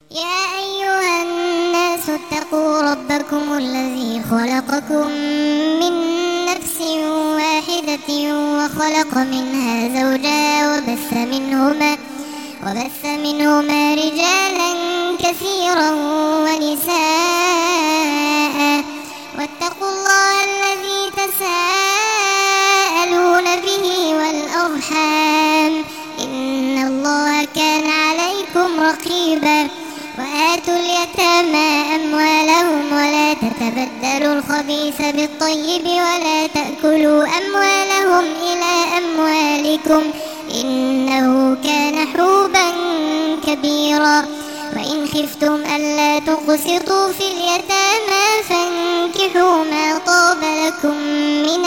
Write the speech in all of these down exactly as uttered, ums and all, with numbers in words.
يا أيها الناس اتقوا ربكم الذي خلقكم من نفس واحدة وخلق منها زوجها وبث منهما, وبث منهما رجالا كثيرا ونساء واتقوا الله الذي تساءلون به والأرحام إن الله كان عليكم رقيبا. وآتوا اليتامى أموالهم ولا تتبدلوا الخبيث بالطيب ولا تأكلوا أموالهم إلى أموالكم إنه كان حوبا كبيرا. وإن خفتم ألا تقسطوا في اليتامى فانكحوا ما طاب لكم من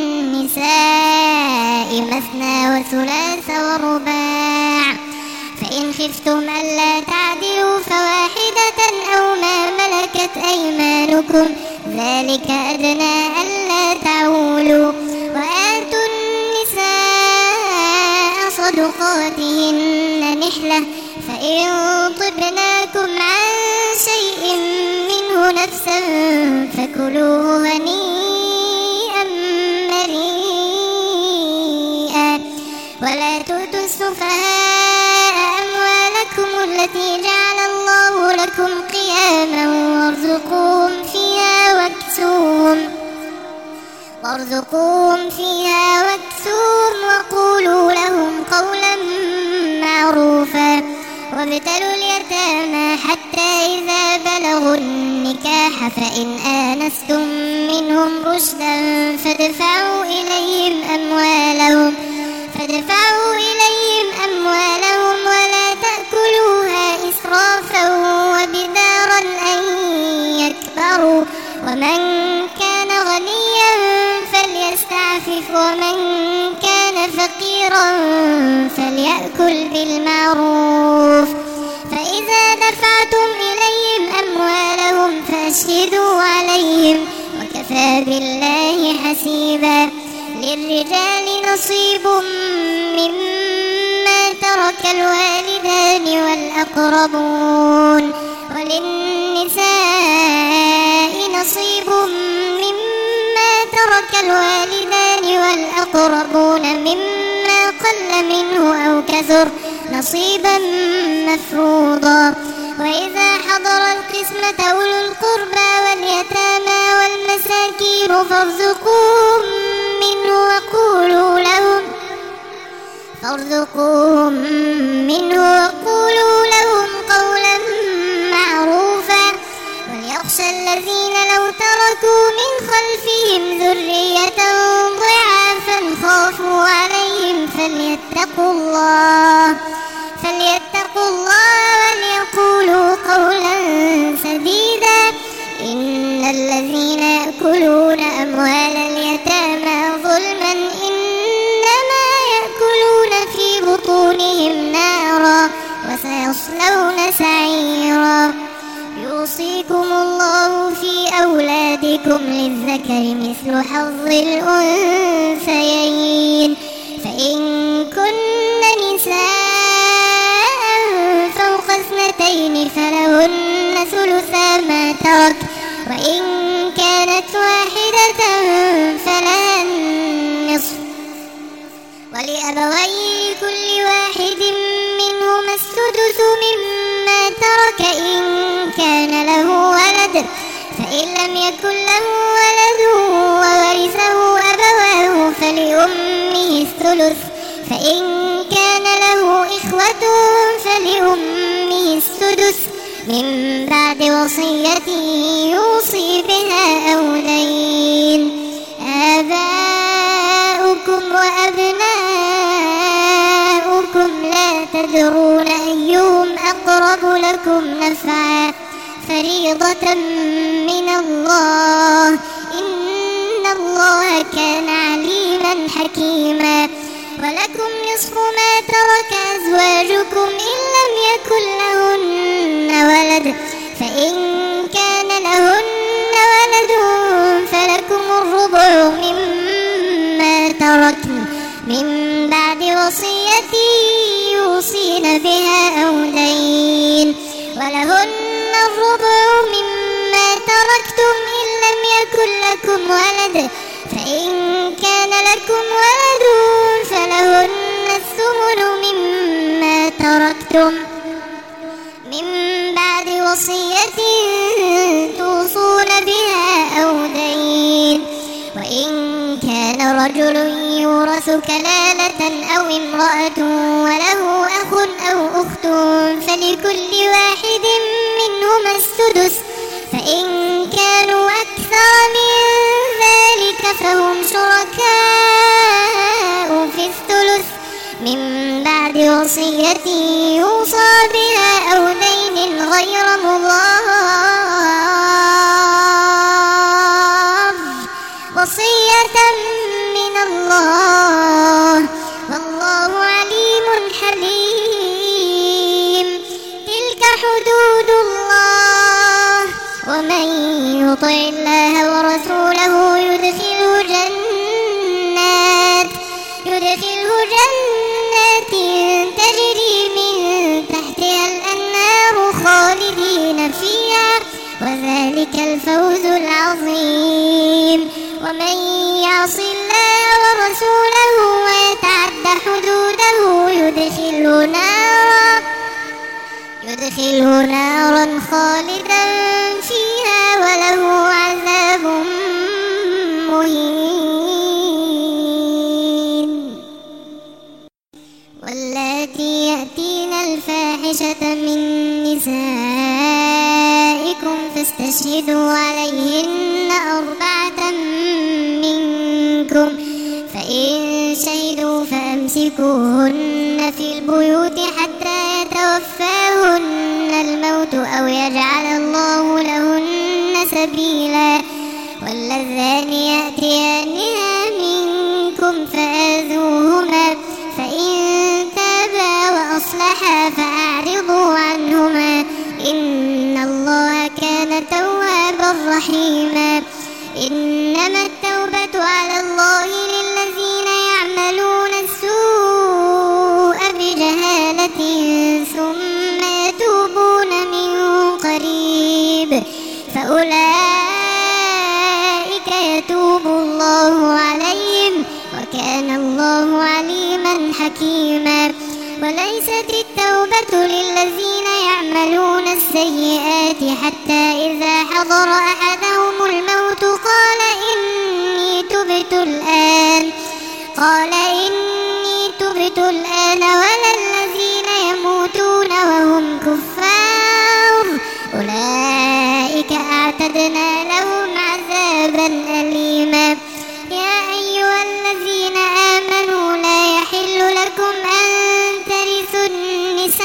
النساء مثنى وثلاث ورباع. فإن خفتم ألا تعدلوا فواحدة أو ما ملكت أيمانكم ذلك أدنى ألا تعولوا. وآتوا النساء صدقاتهن نحلة فإن طبناكم عن شيء منه نفسا فكلوه هنيئا مريئا. ولا تؤتوا السفهاء أموالكم التي جعل الله لكم قياما وارزقوهم فيها واكسوهم وارزقوهم فيها واكسوهم وقولوا لهم قولا معروفا. وابتلوا اليتامى حتى إذا بلغوا النكاح فإن آنستم منهم رشدا فادفعوا إليهم أموالهم فادفعوا إليهم أموالهم ولا تأكلوها إسرافا وبدارا أن يكبروا. ومن كان غنيا فليستعفف ومن كان فقيرا فليأكل بالمعروف. فإذا دفعتم إليهم أموالهم فأشهدوا عليهم وكفى بالله حسيبا. للرجال نصيب مما ترك الوالدان والأقربون وللنساء نصيب مما ترك الوالدان والأقربون مما قل منه أو كثر نصيبا مفروضا. وإذا حضر القسمة أولو القربى واليتامى والمساكين فارزقوهم منه وقولوا لهم فارزقوهم منه وقولوا لهم قولا معروفا. وليخشى الذين لو تركوا من خلفهم ذرية ضعافا خافوا عليهم فليتقوا الله فليتقوا الله وليقولوا قولا سديدا. إن الذين يأكلون أموال اليتامى ظلما إنما يأكلون في بطونهم نارا وسيصلون سعيرا. يوصيكم الله في أولادكم للذكر مثل حظ الأنثيين فإن كن نساء فوق اثنتين فلهن ثلثا ما ترك وإن كانت واحدة فلها النصف. ولأبوي كل واحد منهما السدس مما ترك إن كان له ولد فإن لم يكن له ولد وورثه أبواه فلأمه الثلث فإن كان له إخوة فلأمه السدس من بعد وصية يوصي بها أو دين. آباؤكم وأبناؤكم لا تدرون أيهم أقرب لكم نفعا فريضة من الله إن الله كان عليما حكيما. ولكم نصف ما ترك أزواجكم إن لم يكن لهن ولد فإن كان لهن ولد فلكم الربع مما تركن من بعد وصية يوصين بها أو دين. وله ولهن الربع مما تركتم إن لم يكن لكم ولد، فإن كان لكم ولد فلهن الثمن مما تركتم من بعد وصية توصون بها أو دين. وإن كان رجل يورث كلالة أو امرأة وله أخ أو أخت فلكل واحد منهما السدس، فإن كانوا أكثر من ذلك فهم شركاء في الثلث من بعد وصية يوصى بها أو دين غير مضار، وصية من الله والله عليم حليم. تلك حدود الله، ومن يطع الله ورسوله يدخله جنات يدخله جنات تجري من تحتها الأنهار خالدين فيها، وذلك الفوز العظيم. ومن يعص الله ورسوله ويتعد حدوده يدخله نارا يدخله نارا خالدا فيها وله عذاب مهين. واللاتي يأتين الفاحشة من نسائكم فاستشهدوا عليهن أربعة منكم، فإن شهدوا فأمسكوهن في البيوت حتى يتوفاهن الموت أو يجعل الله لهن سبيلا. واللذان يأتيانها منكم فآذوهما، فإن تابا وأصلحا فأعرضوا عنهما إن الله كان توابا رحيما. إنما التوبة على الله للذين يعملون السوء بجهالة ثم يتوبون من قريب فأولئك يتوب الله عليهم وكان الله عليما حكيما. وليست التوبة للذين يعملون السيئات حتى إذا حضر أحدهم الموت قال إني تبت الآن قال إني تبت الآن ولا الذين يموتون وهم كفار أولئك أعتدنا لهم عذابا أليما. يا أيها الذين آمنوا لا يحل لكم أن ترثوا النساء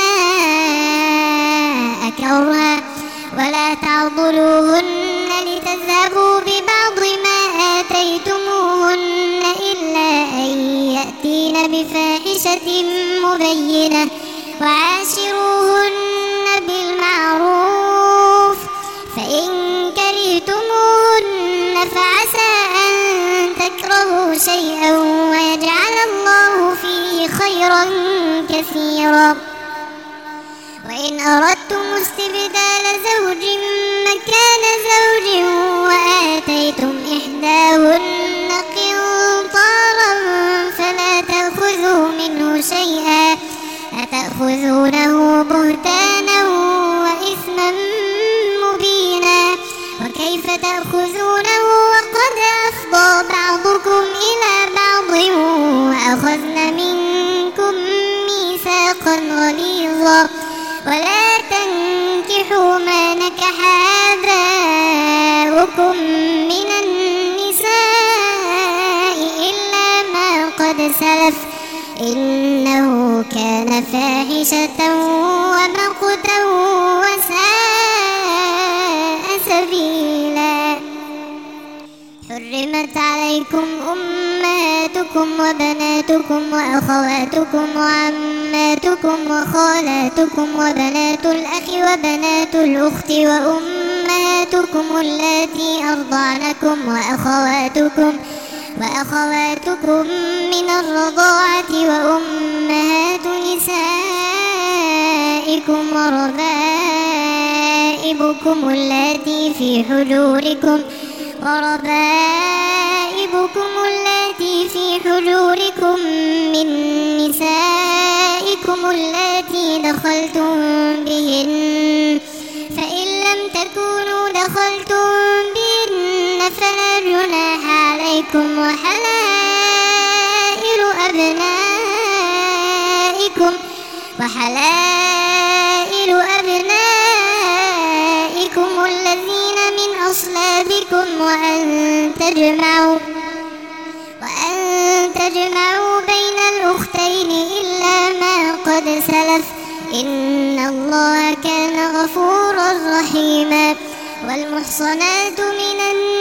كرها ولا تعضلوهن لتذهبوا ببعض ما آتيتموهن إلا أن يأتين بفاحشة مبينة وعاشروهن بالمعروف، فإن كرهتموهن فعسى أن تكرهوا شيئا ويجعل الله فيه خيرا كثيرا. وإن أردتم استبدال زوج مكان زوج وآتيتم إحداهن قنطارا فلا تأخذوا منه شيئا أتأخذونه بهتانا وإثما مبينا. وكيف تأخذونه وقد أفضى بعضكم إلى بعض وأخذن منكم ميثاقا غليظا. ولا تنكحوا ما نكح آباؤكم من النساء إلا ما قد سلف إنه كان فاحشة ومقتا وساء سبيلا. حرمت عليكم أمهاتكم وبناتكم وأخواتكم وعماتكم وخالاتكم وبنات الأخ وبنات الأخت وأمهاتكم اللاتي أرضعنكم وأخواتكم وأخواتكم من الرضاعة وأمهات نسائكم وربائبكم وربائبكم اللاتي في حجوركم وربائبكم اللاتي في حجوركم من نسائكم اللاتي دخلتم بهن فإن لم تكونوا دخلتم بهن فلا جناح عليكم وحلائل أبنائكم وحلائل أبنائكم الذين من أصلابكم وأن تجمعوا وأن تجمعوا بين الأختين إلا ما قد سلف إن الله كان غفورا رحيما. والمحصنات من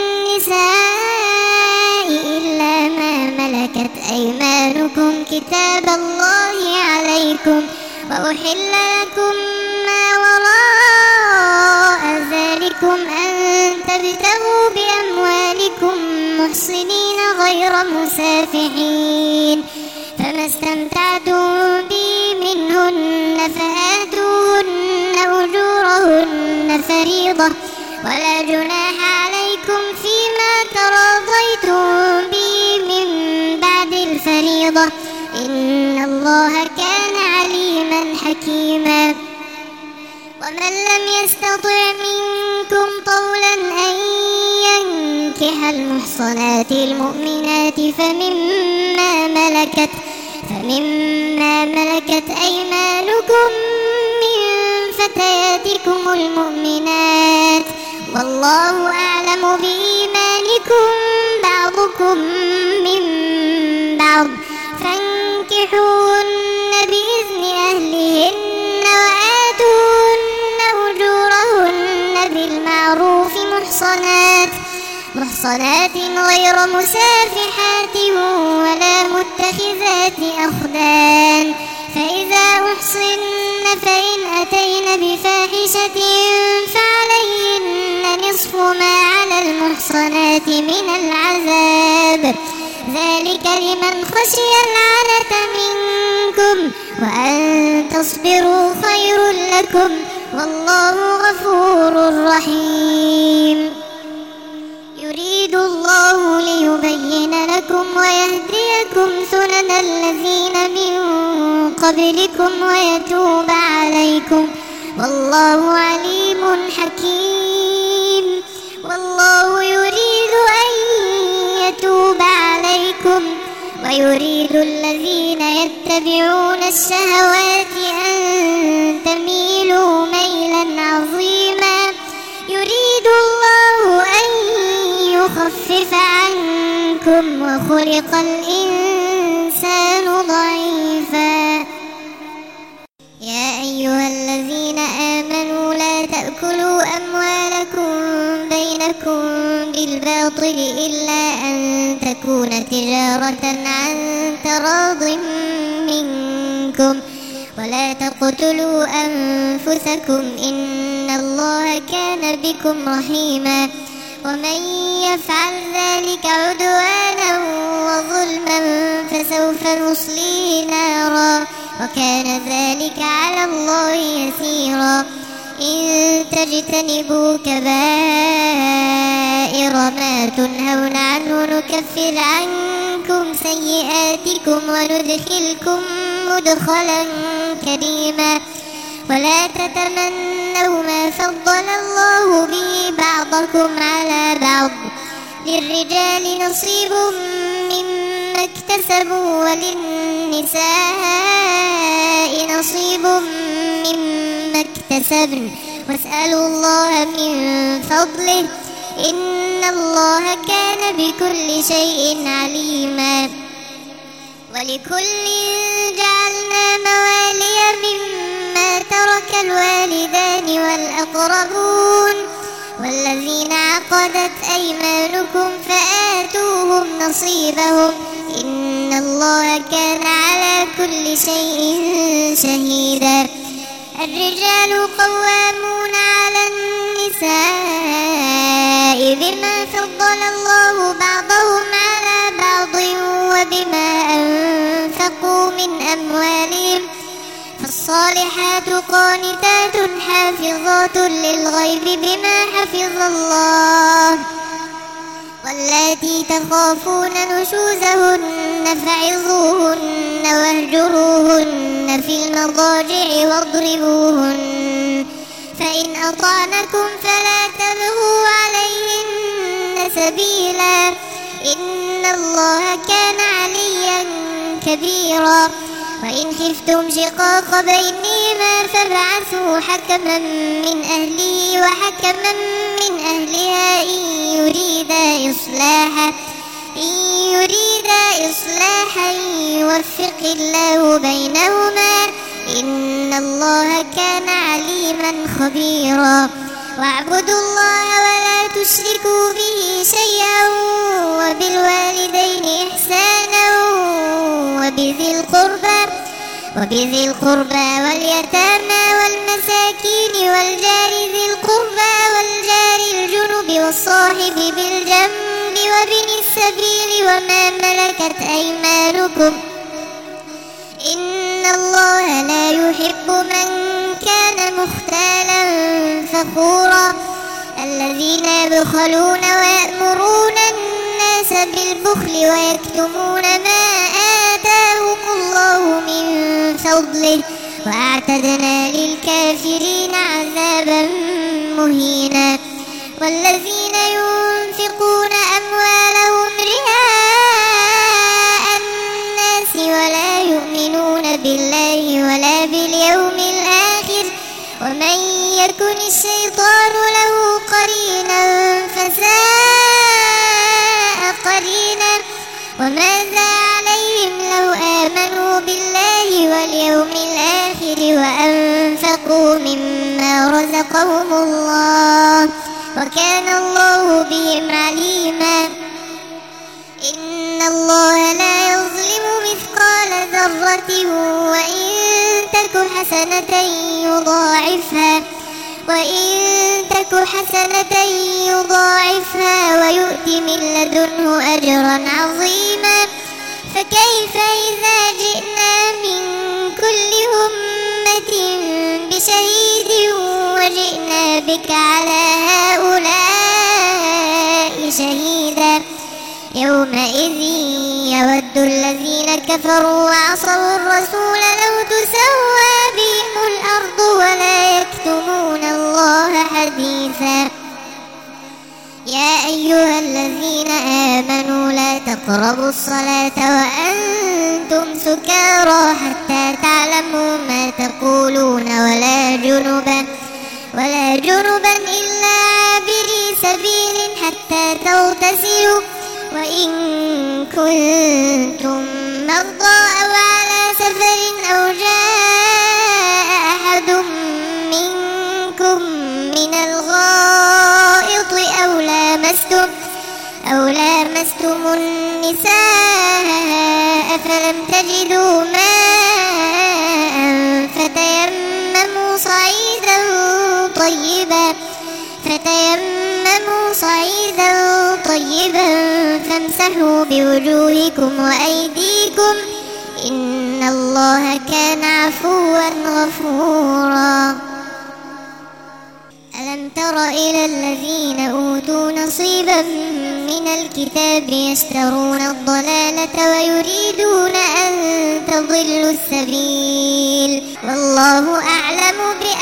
النساء إلا ما ملكت أيمانكم كتاب الله عليكم وأحل لكم ما وراء ذلكم أن تبتغوا بأموالكم محصنين غير مسافحين فما استمتعتم به منهن فآتوهن أجورهن فريضة ولا جناح عليكم فيما تراضيتم به من بعد الفريضة إن الله كان عليما حكيما. ومن لم يستطع منكم طولا أن ينكح المحصنات المؤمنات فمما ملكت فمما ملكت أيمانكم من فتياتكم المؤمنات والله أعلم بإيمانكم بعضكم من بعض فانكحوهن بإذن أهلهن وآتوهن أجورهن بالمعروف محصنات محصنات غير مسافحات ولا متخذات أخدان فإذا أحصن فإن أتين بفاحشة فعليهن نصف ما على المحصنات من العذاب ذلك لمن خشي العنة منكم وأن تصبروا خير لكم والله غفور رحيم. يريد الله ليبين لكم ويهديكم سنن الذين من قبلكم ويتوب عليكم والله عليم حكيم. والله يريد أن يتوب عليكم ويريد الذين يتبعون الشهوات أن تميلوا ميلا عظيما. يريد الله أن يخفف عنكم وخلق الإنسان ضعيفا. يا أيها الذين آمنوا لا تأكلوا أموالكم بينكم بالباطل إلا أن تكون تجارة عن تراض منكم ولا تقتلوا أنفسكم إن الله كان بكم رحيما. ومن يفعل ذلك عدوانا وظلما فسوف نصليه نارا وكان ذلك على الله يسيرا. إن تجتنبوا كبائر ما تنهون عنه نكفر عنكم سيئاتكم وندخلكم مدخلا كريما. ولا تتمنوا ما فضل الله به بعضكم على بعض للرجال نصيب مما اكتسبوا وللنساء نصيب مما اكتسبن واسألوا الله من فضله إن الله كان بكل شيء عليما. ولكل جعلنا موالي مما ترك الوالدان والأقربون والذين عقدت أيمانكم فآتوهم نصيبهم إن الله كان على كل شيء شهيدا. الرجال قوامون على النساء بما فضل الله بعضهم على بعض وبما أنفقوا من أموالهم فالصالحون والصالحات قانتات حافظات للغيب بما حفظ الله واللاتي تخافون نشوزهن فعظوهن واهجروهن في المضاجع واضربوهن فإن أطعنكم فلا تبغوا عليهن سبيلا إن الله كان عليا كبيرا وإن خفتم شقاق بينهما فابعثوا حكما من أهله وحكما من أهلها إن يريدا إصلاحا إن يريدا إصلاحا يوفق الله بينهما إن الله كان عليما خبيرا واعبدوا الله ولا تشركوا به شيئا وبالوالدين إحسانا وبذي القربى وبذي القربى واليتامى والمساكين والجار ذي القربى والجار الجنب والصاحب بالجنب وابن السبيل وما ملكت أيمانكم إن الله لا يحب من كان مختالا فخورا الذين يبخلون ويأمرون الناس بالبخل ويكتمون ما آتاهم الله من فضله وأعتدنا للكافرين عذابا مهينا والذين ينفقون أموالهم رئاء الناس ولا يؤمنون بالله ولا باليوم الآخر ومن يكن الشيطان له قرينا فساء قرينا وماذا عليهم لو آمنوا بالله واليوم الآخر وأنفقوا مما رزقهم الله وكان الله بهم عليما إن الله لا يظلم مثقال ذرة وإن تك حسنة يضاعفها وإن تك حسنة يضاعفها ويؤت من لدنه أجرا عظيما فكيف إذا جئنا من كل أمة بشهيد وجئنا بك على هؤلاء شهيدا يومئذ يود الذين كفروا وعصوا الرسول لو تسوى بهم الأرض ولا يكتمون الله حديثا يا أيها الذين آمنوا لا تقربوا الصلاة وأنتم سكارى حتى تعلموا ما تقولون ولا جنبا ولا جنبا إلا عابري سبيل حتى تغتسلوا وإن كنتم مرضى أو على سفر أو جاء أحد منكم من الغائط أو لامستم أو لامستم النساء فلم تجدوا ماء فتيمموا صعيدا طيبا فتيمموا صعيدا طيبا فامسحوا بوجوهكم وأيديكم إن الله كان عفوا غفورا ألم تر إلى الذين أوتوا نصيبا من الكتاب يشترون الضلالة ويريدون أن تضلوا السبيل والله أعلم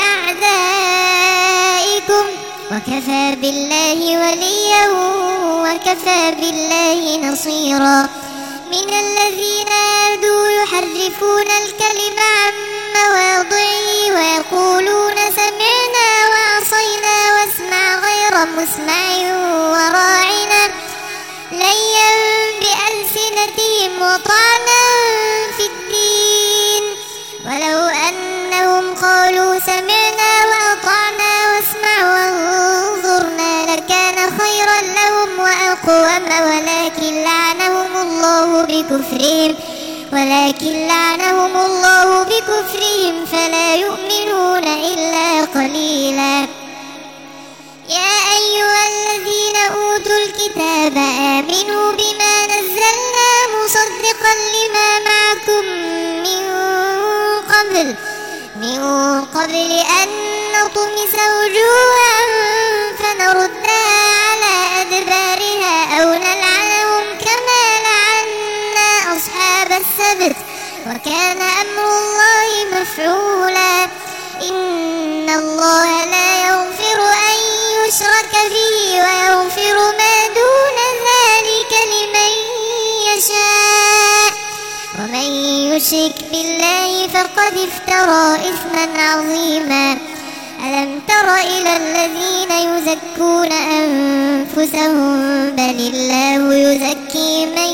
بأعدائكم وكفى بالله وليا وكفى بالله نصيرا من الذين هادوا يحرفون الكلم عن مواضعه ويقولون سمعنا وعصينا واسمع غير مسمع وراعنا ليا بألسنتهم وطعنا في الدين ولو أنهم قالوا سمعنا وأطعنا واسمع وانظرنا لكان خيرا لهم وأقوم ولكن لعنهم الله بكفرهم ولكن لعنهم الله بكفرهم فلا يؤمنون إلا قليلا يا أيها الذين أوتوا الكتاب آمنوا بما نزلنا مصدقا لما معكم من قبل من قبل أن نطمس وجوها فنردها على أدبارها أو نلعنهم كما لعنا أصحاب السبت وكان أمر الله مفعولا إن الله لا يغفر أن يشرك به ويغفر ما دون ذلك لمن يشاء ومن يشرك بالله فقد افترى إثما عظيما ألم تر إلى الذين يزكون أنفسهم بل الله يزكي من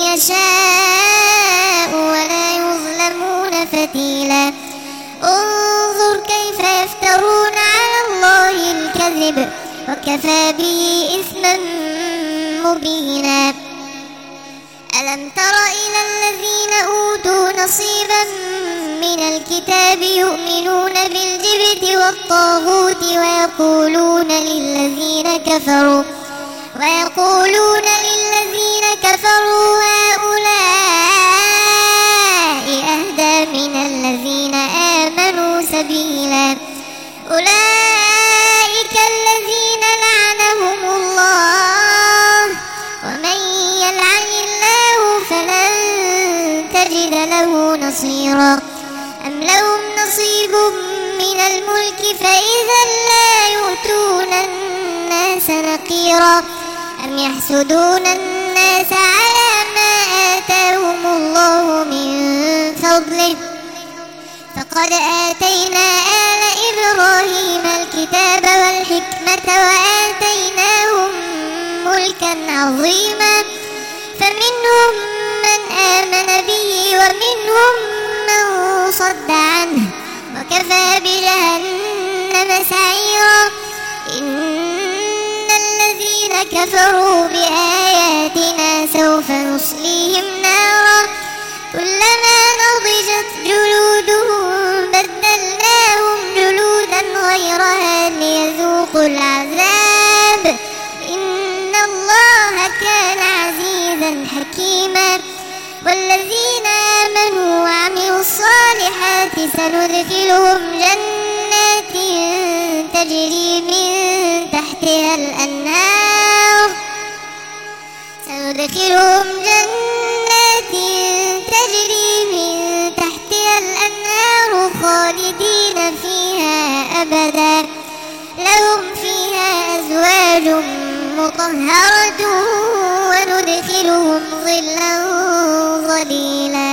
يشاء ولا يظلمون فتيلا انظر كيف يفترون على الله الكذب وكفى به إثما مبينا ألم تر إلى الذين أوتوا نصيبا من الكتاب يؤمنون بالجبت والطاغوت ويقولون للذين كفروا ويقولون للذين كفروا هؤلاء أهدى من الذين آمنوا سبيلا أولئك الذين لعنهم الله ومن يلعن الله فلن تجد له نصيرا أم لهم نصيب من الملك فإذا لا يؤتون الناس نقيرا أم يحسدون الناس على ما آتاهم الله من فضله فقد آتينا آل إبراهيم الكتاب والحكمة وآتيناهم ملكا عظيما فمنهم من آمن به ومنهم من صد عنه وكفى بجهنم سعيرا إن الذين كفروا بآياتنا سوف نصليهم نارا كلما نضجت جلودهم بدلناهم جلودا غيرها ليذوقوا العذاب إن الله كان عزيزا حكيما والذين آمنوا وعملوا الصالحات سندخلهم جنات تجري من تحتها الأنهار سندخلهم جنات تجري من تحتها الأنهار خالدين فيها أبدا لهم فيها أزواج مطهرة وندخلهم ظلا ظليلا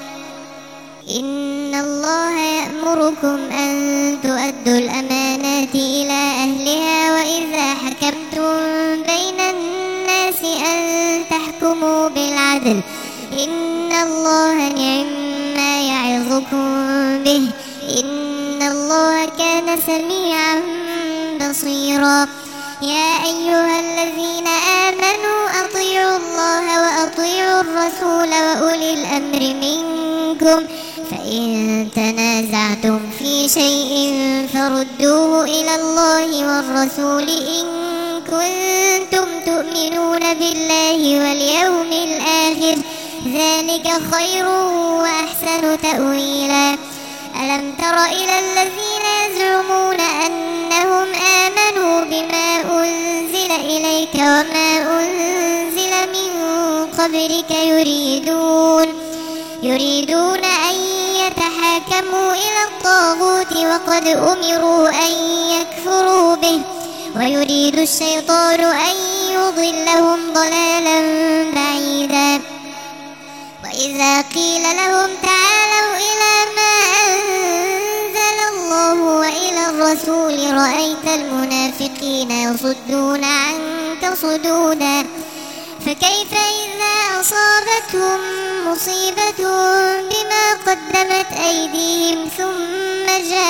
إن الله يأمركم أن تؤدوا الأمانات إلى أهلها وإذا حكمتم بين الناس أن تحكموا بالعدل إن الله نعم ما يعظكم به إن الله كان سميعا بصيرا يا أيها الذين آمنوا أطيعوا الله وأطيعوا الرسول وأولي الأمر منكم فإن تنازعتم في شيء فردوه إلى الله والرسول إن كنتم تؤمنون بالله واليوم الآخر ذلك خير وأحسن تأويلا ألم تر إلى الذين يزعمون أنهم آمنوا بما أنزل إليك وما أنزل من قبلك يريدون يريدون أن يتحاكموا إلى الطاغوت وقد أمروا أن يكفروا به ويريد الشيطان أن يضلهم ضلالا بعيدا وإذا قيل لهم تعالوا إلى ما أنزل الله وإلى الرسول رأيت المنافقين يصدون عنك صدودا فكيف إذا أصابتهم مصيبة بما قدمت أيديهم ثم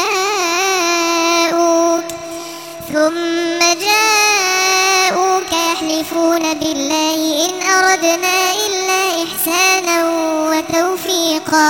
جاءوك ثم جاءوك يحلفون بالله إن أردنا إلا إحسانا وتوفيقا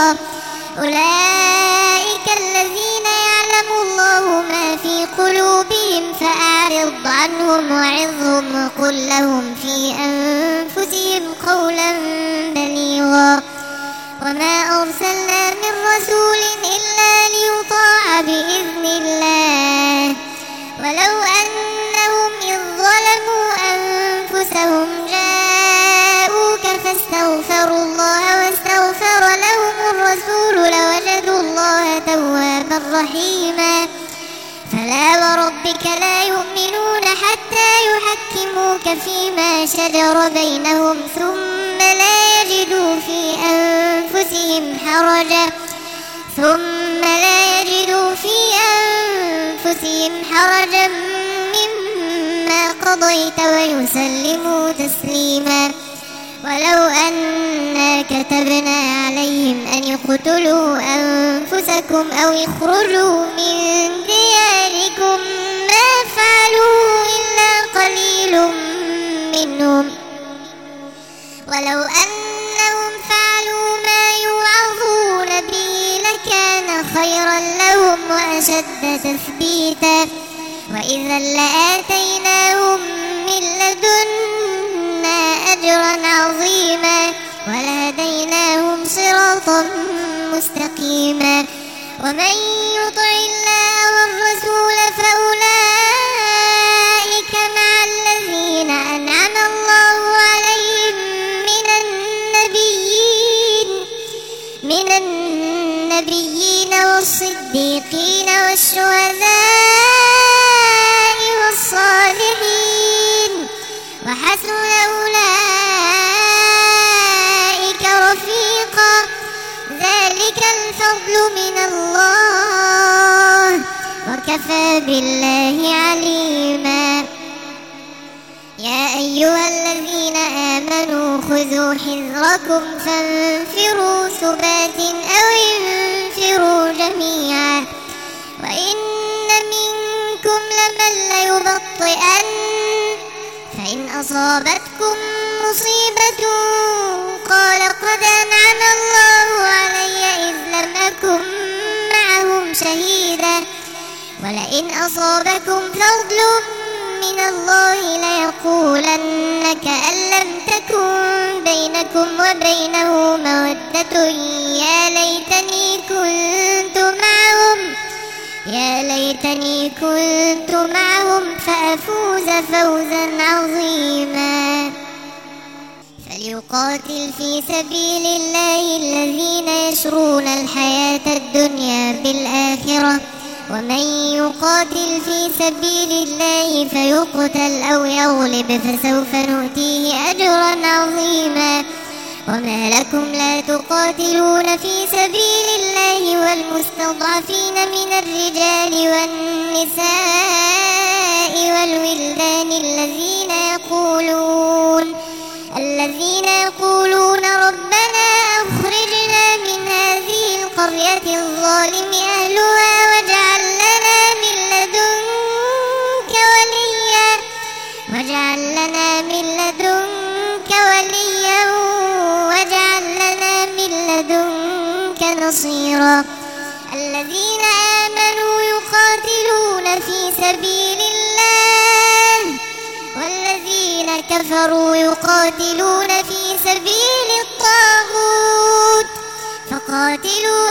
أولئك الذين يعلم الله ما في قلوبهم فأعرض عنهم وعظهم وقل لهم في أنفسهم قولا بليغا وما أرسلنا من رسول إلا ليطاع بإذن الله ولو أنهم إذ ظلموا أنفسهم جاءوك فاستغفروا الله واستغفر لهم الرسول لوجدوا الله توابا رحيما فلا وربك لا يؤمنون حتى يحكموك فيما شجر بينهم ثم لا يجدوا في أنفسهم حرجا ثم لا يجدوا في أنفسهم حرجا مما قضيت ويسلموا تسليما ولو أنا كتبنا عليهم أن يقتلوا أنفسكم أو يخرجوا من دياركم ما فعلوا إلا قليل منهم ولو أنهم فعلوا ما يوعظون به لكان خيرا لهم وأشد تثبيتا وإذا لآتيناهم من لدنا أجرا عظيما ولهديناهم صراطا مستقيما ومن يطع الله والرسول فأولئك مع الذين أنعم الله عليهم من النبيين من النبيين والصديقين والشهداء والصالحين وحسن أولئك رفيقا ذلك الفضل من الله وكفى بالله عليما يا أيها الذين آمنوا خذوا حذركم فانفروا ثبات أو انفروا جميعا وإن منكم لمن ليبطئن فإن أصابتكم مصيبة قال قد أنعم الله علي إذ لم أكن معهم شهيدا ولئن أصابكم فضل من الله ليقولن كأن لم تكن بينكم وبينه مودة يا ليتني كنت معهم يا ليتني كنت معهم فأفوز فوزا عظيما فليقاتل في سبيل الله الذين يشرون الحياة الدنيا بالآخرة ومن يقاتل في سبيل الله فيقتل أو يغلب فسوف نؤتيه أجرا عظيما وما لكم لا تقاتلون في سبيل الله والمستضعفين من الرجال والنساء والولدان الذين يقولون الذين يقولون ربنا أخرجنا من هذه القرية الظالم أهلها واجعل لنا من لدنك وليا واجعل لنا من لدنك وليا واجعل لنا من لدنك نصيرا الذين آمنوا يقاتلون في سبيل الله والذين كفروا يقاتلون في سبيل الطاغوت فقاتلوا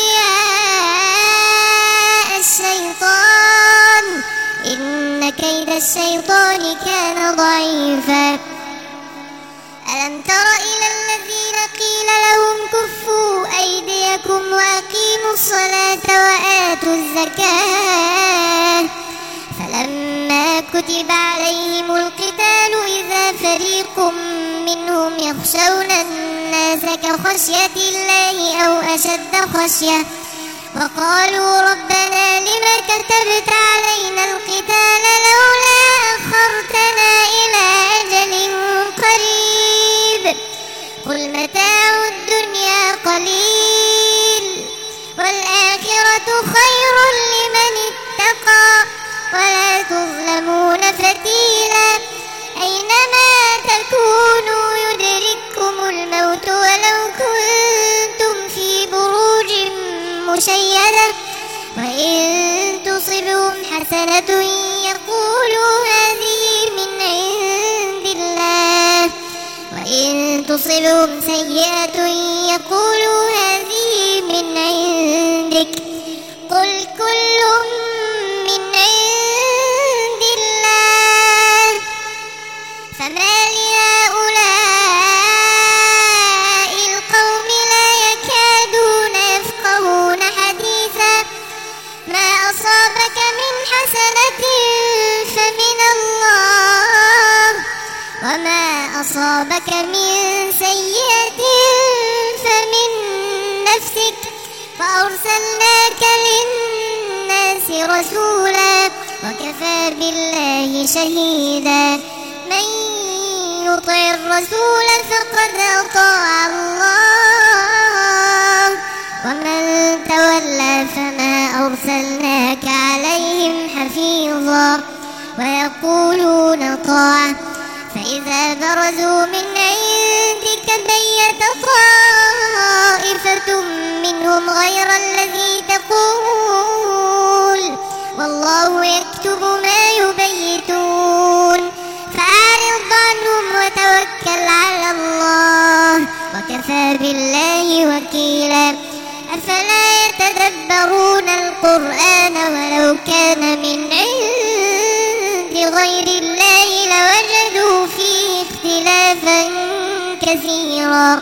أولياء الشيطان إن كيد الشيطان كان ضعيفا ألم تر إلى الذين قيل لهم كفوا أيديكم وأقيموا الصلاة وآتوا الزكاة فلما كتب عليهم القتال إذا فريق منهم يخشون الناس كخشية الله أو أشد خشية وقالوا ربنا لم كتبت علينا القتال لولا أخرتنا إلى أجل قريب قل متاع الدنيا قليل والآخرة خير لمن اتقى ولا تظلمون فتيلا أينما تكونوا يدرككم الموت ولو كنتم في بروج مشيدة وإن تصبهم حسنة يقولوا هذه من عند الله وإن تصبهم سيئة يقولوا هذه من عندك قل كل من عند الله فما لهؤلاء القوم لا يكادون يفقهون حديثا ما أصابك من حسنة فمن الله وما أصابك من سيئة فمن نفسك فأرسلناك للناس رسولا وكفى بالله شهيدا من يطع الرسول فقد أطاع الله ومن تولى فما أرسلناك عليهم حفيظا ويقولون طاعة فإذا برزوا من عندك بيت طائفة منهم غير الذي تقول والله يكتب ما يبيتون فأعرض عنهم وتوكل على الله وكفى بالله وكيلا أفلا يتدبرون القرآن ولو كان من عند غير الله لوجدوا فيه اختلافا كثيرا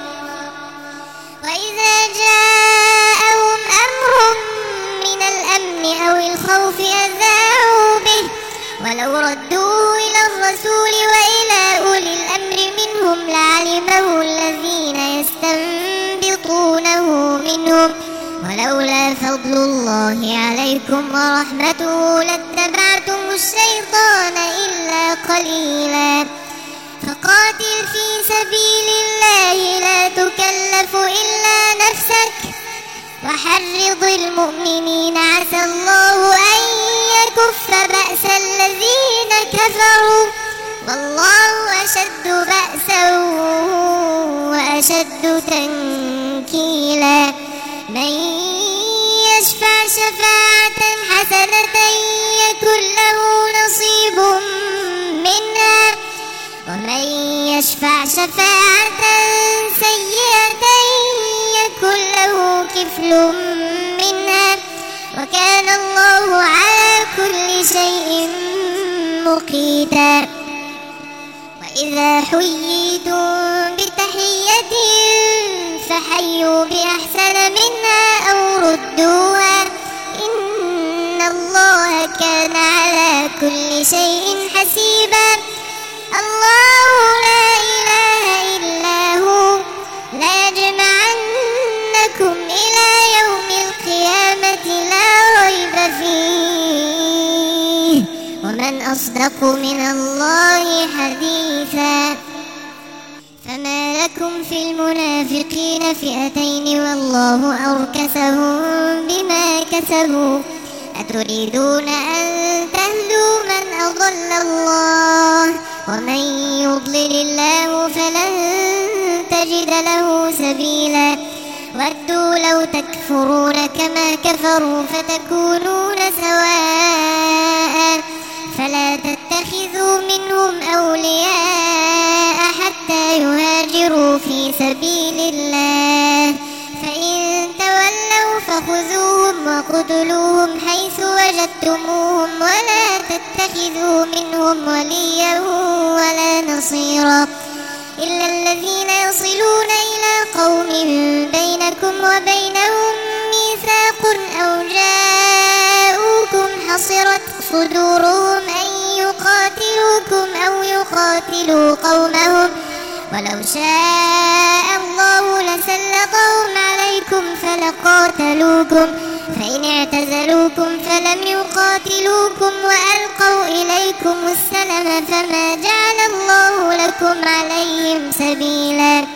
وإذا جاءهم أمر من الأمن أو الخوف أذاعوا به ولو ردوه إلى الرسول وإلى أولي الأمر منهم لعلمه الذين يستنبطونه منهم ولولا فضل الله عليكم ورحمته لاتبعتم الشيطان إلا قليلا فقاتل في سبيل الله لا تكلف إلا نفسك وحرض المؤمنين عسى الله أن يكف بأس الذين كفروا والله أشد بأسا وأشد تنكيلا من يشفع شفاعة حسنة يكن له نصيب منها ومن يشفع شفاعة سيئة يكن له كفل منها وكان الله على كل شيء مقيتا وإذا حييتم بتحية فحيوا بأحسن منها أو ردوها إن الله كان على كل شيء حسيبا الله لا إله إلا هو لا يجمعنكم إلى يوم القيامة لا ريب فيه ومن أصدق من الله حديثا فما لكم في المنافقين فئتين والله أركسهم بما كسبوا أتريدون أن تهدوا من أضل الله ومن يضلل الله فلن تجد له سبيلا ودوا لو تكفرون كما كفروا فتكونون سواء فلا تتخذوا منهم أولياء حتى يهاجروا في سبيل الله فإن تولوا فخذوهم وقتلوهم حيث وجدتموهم ولا تتخذوا منهم وليا ولا نصيرا إلا الذين يصلون إلى قوم بينكم وبينهم ميثاق أو جاءوكم حصرت صدورهم أن يقاتلوكم أو يقاتلوا قومهم ولو شاء الله لسلطهم عليكم فلقاتلوكم فإن اعتزلوكم فلم يقاتلوكم وألقوا إليكم السلم فما جعل الله لكم عليهم سبيلا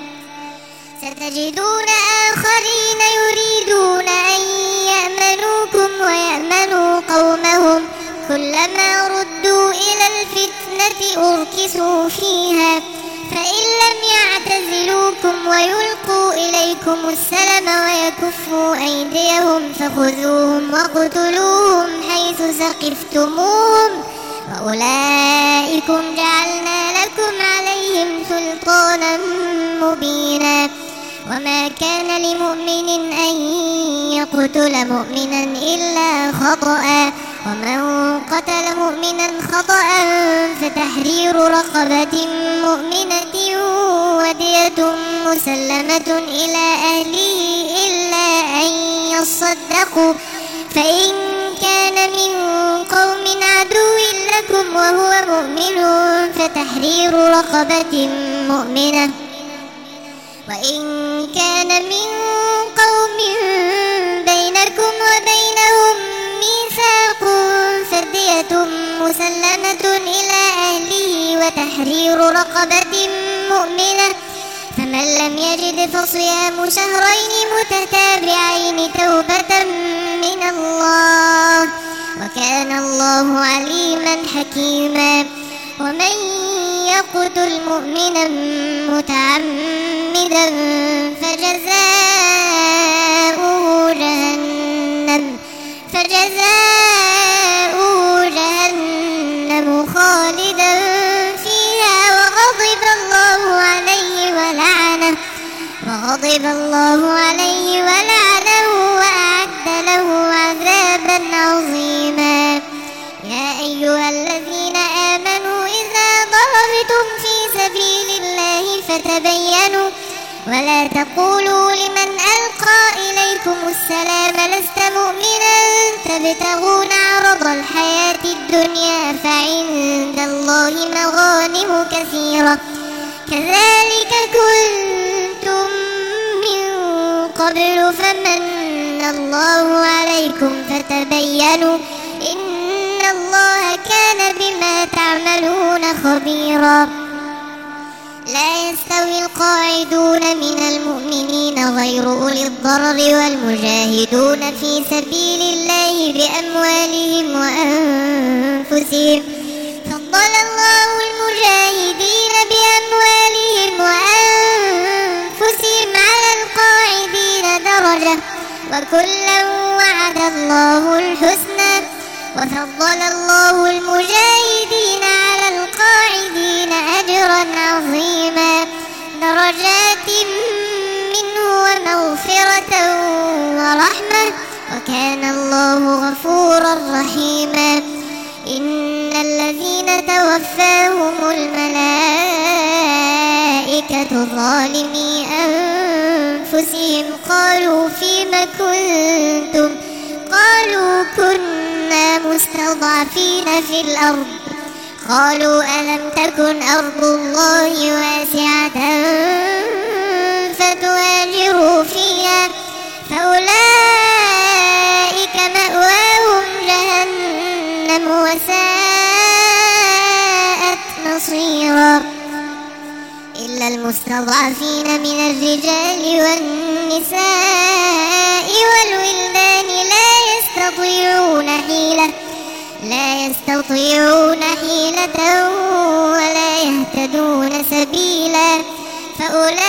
ستجدون آخرين يريدون أن يأمنوكم ويأمنوا قومهم كلما ردوا إلى الفتنة أركسوا فيها فإن لم يعتزلوكم ويلقوا إليكم السلم ويكفوا أيديهم فخذوهم وقتلوهم حيث ثقفتموهم وأولئكم جعلنا لكم عليهم سلطانا مبينا وما كان لمؤمن أن يقتل مؤمنا إلا خطأ ومن قتل مؤمنا خطأ فتحرير رقبة مؤمنة ودية مسلمة إلى أهله إلا أن يصدقوا فإن كان من قوم عدو لكم وهو مؤمن فتحرير رقبة مؤمنة وإن كان من قوم بينكم وبينهم ميثاق فدية مسلمة إلى أهله وتحرير رقبة مؤمنة فمن لم يجد فصيام شهرين متتابعين توبة من الله وكان الله عليما حكيما ومن يقتل مؤمنا متعمدا فجزاؤه جهنم فجزاؤه جهنم خالدا فيها وغضب الله عليه ولعنه وغضب الله عليه ولعنه وأعد له عذابا عظيما يا أيها الذين آمنوا إذا ضربتم في سبيل الله فتبينوا ولا تقولوا لمن ألقى إليكم السلام لست مؤمنا تبتغون عرض الحياة الدنيا فعند الله مغانم كثيرة كذلك كنتم من قبل فمن الله عليكم فتبينوا إن الله كان بما تعملون خبيرا لا يستوي القاعدون من المؤمنين غير أولي الضرر والمجاهدون في سبيل الله بأموالهم وأنفسهم فضل الله المجاهدين بأموالهم وأنفسهم على القاعدين درجة وكلا وعد الله الحسنى وفضل الله المجاهدين على القاعدين أجرا عظيما درجات منه ومغفرة ورحمة وكان الله غفورا رحيما إن الذين توفاهم الملائكة ظالمي أنفسهم قالوا فيم كنتم قالوا كنا مستضعفين في الأرض قالوا ألم تكن أرض الله واسعة فتهاجروا فيها فأولئك مأواهم جهنم وساءت مصيرا إلا المستضعفين من الرجال والنساء والولدان لا يستطيعون حيلة لا يستطيعون حيلة ولا يهتدون سبيلا فأولئك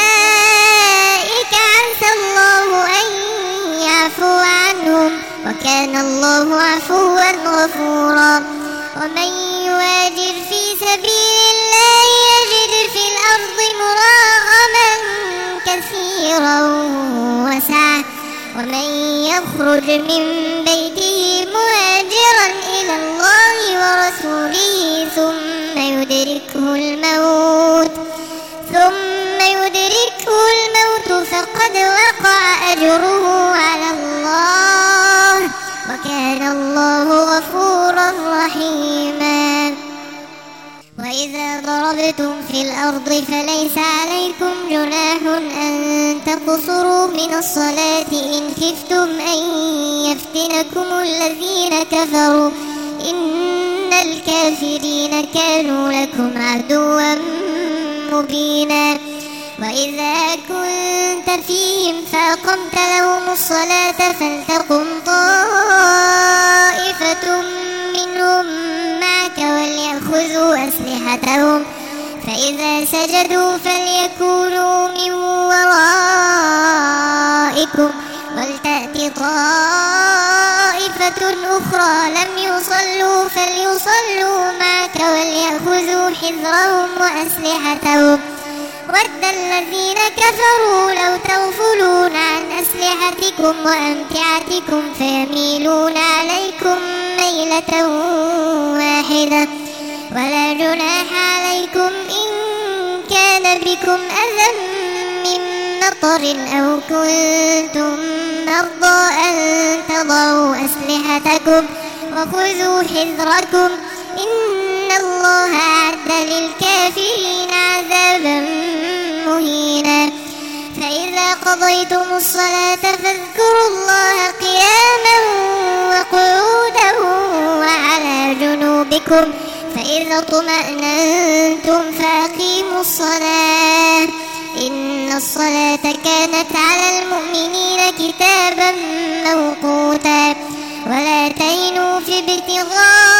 عسى الله أن يعفو عنهم وكان الله عفوا غفورا ومن يهاجر في سبيل الله يجد في الأرض مراغما كثيرا وسعة ومن يخرج من بيته مهاجرا إلى الله ورسوله ثم يدركه الموت ثم يدركه الموت فقد وقع أجره على الله وكان الله غفورا رحيما وإذا ضربتم في الأرض فليس عليكم جناح أن تقصروا من الصلاة إن خفتم أن يفتنكم الذين كفروا إن الكافرين كانوا لكم عدوا مبينا وإذا كنت فيهم فأقمت لهم الصلاة فلتقم طائفة منهم معك وليأخذوا أسلحتهم فإذا سجدوا فليكونوا من ورائكم ولتأت طائفة أخرى لم يصلوا فليصلوا معك وليأخذوا حذرهم وأسلحتهم ود الذين كفروا لو تغفلون عن أسلحتكم وأمتعتكم فيميلون عليكم ميلة واحدة ولا جناح عليكم إن كان بكم أذى من مطر أو كنتم مرضى أن تضعوا أسلحتكم وخذوا حذركم إن الله أعد للكافرين عذابا مهينا. فإذا قضيتم الصلاة فاذكروا الله قياما وقعودا وعلى جنوبكم فإذا اطمأننتم فأقيموا الصلاة إن الصلاة كانت على المؤمنين كتابا موقوتا. ولا تهنوا في ابتغاء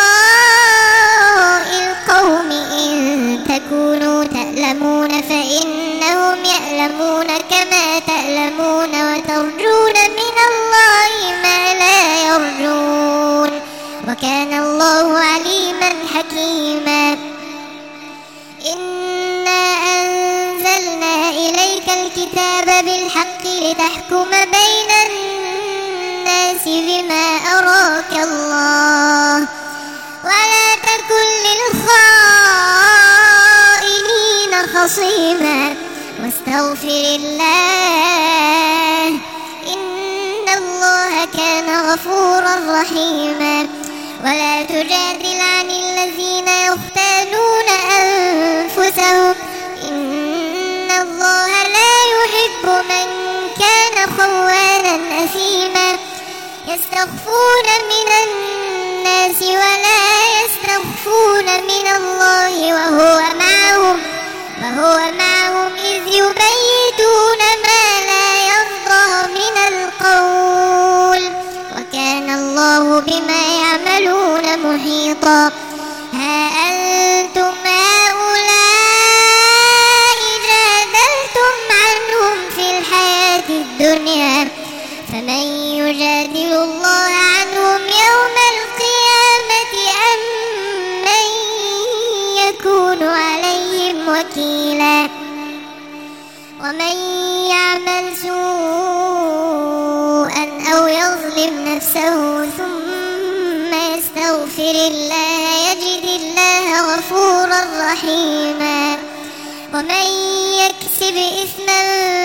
القوم إن تكونوا تألمون فإنهم يألمون كما تألمون وترجون من الله ما لا يرجون وكان الله عليما حكيما. إنا أنزلنا إليك الكتاب بالحق لتحكم بين الناس بما أراك الله ولا تكن للخائنين خصيما واستغفر الله إن الله كان غفورا رحيما. ولا تجادل عن الذين يختانون أنفسهم إن الله لا يحب من كان خوانا أثيما. يستخفون من الناس ولا يستخفون من الله وهو معهم وهو معهم إذ يبيتون ما لا يرضى من القول وكان الله بما يعملون محيطا. ها أنتم هؤلاء جادلتم عنهم في الحياة الدنيا فمن يجادل الله عنهم يوم القيامة أم من يكون عليهم وكيلا. ومن يعمل سوءا أو يظلم نفسه ثم يستغفر الله يجد الله غفورا رحيما. ومن يكسب إثما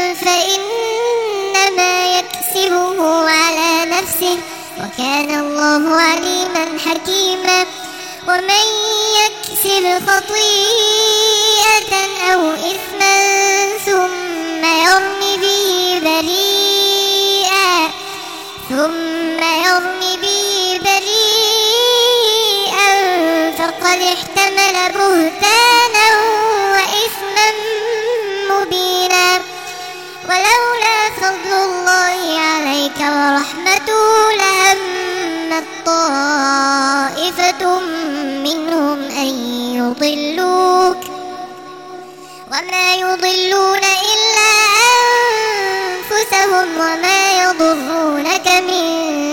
فإنما يكسبه على نفسه وكان الله عليما حكيما. ومن يكسب خطيئة أو إثما ثم يرم به بريئا ثم يرم به بريئا فقد احتمل بهتانا وإثما مبينا. ولولا فضل الله عليك ورحمته لهمت طائفة منهم أن يضلوك وما يضلون إلا أنفسهم وما يضرونك من